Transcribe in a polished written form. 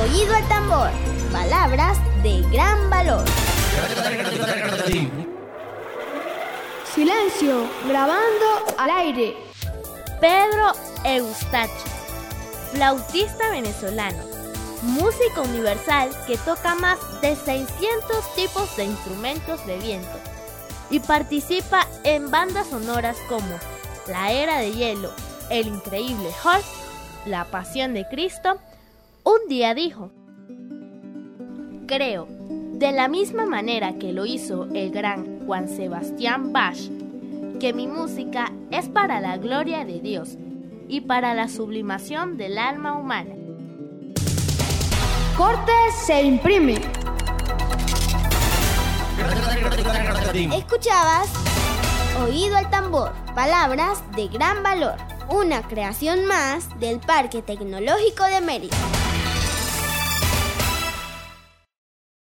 Oído al tambor, palabras de gran valor. Silencio, grabando al aire. Pedro Eustache, flautista venezolano, músico universal que toca más de 600 tipos de instrumentos de viento y participa en bandas sonoras como La Era de Hielo, El Increíble Hulk, La Pasión de Cristo. Un día dijo: creo, de la misma manera que lo hizo el gran Juan Sebastián Bach, que mi música es para la gloria de Dios y para la sublimación del alma humana. Corte se imprime. Escuchabas Oído al tambor, palabras de gran valor. Una creación más del Parque Tecnológico de Mérida.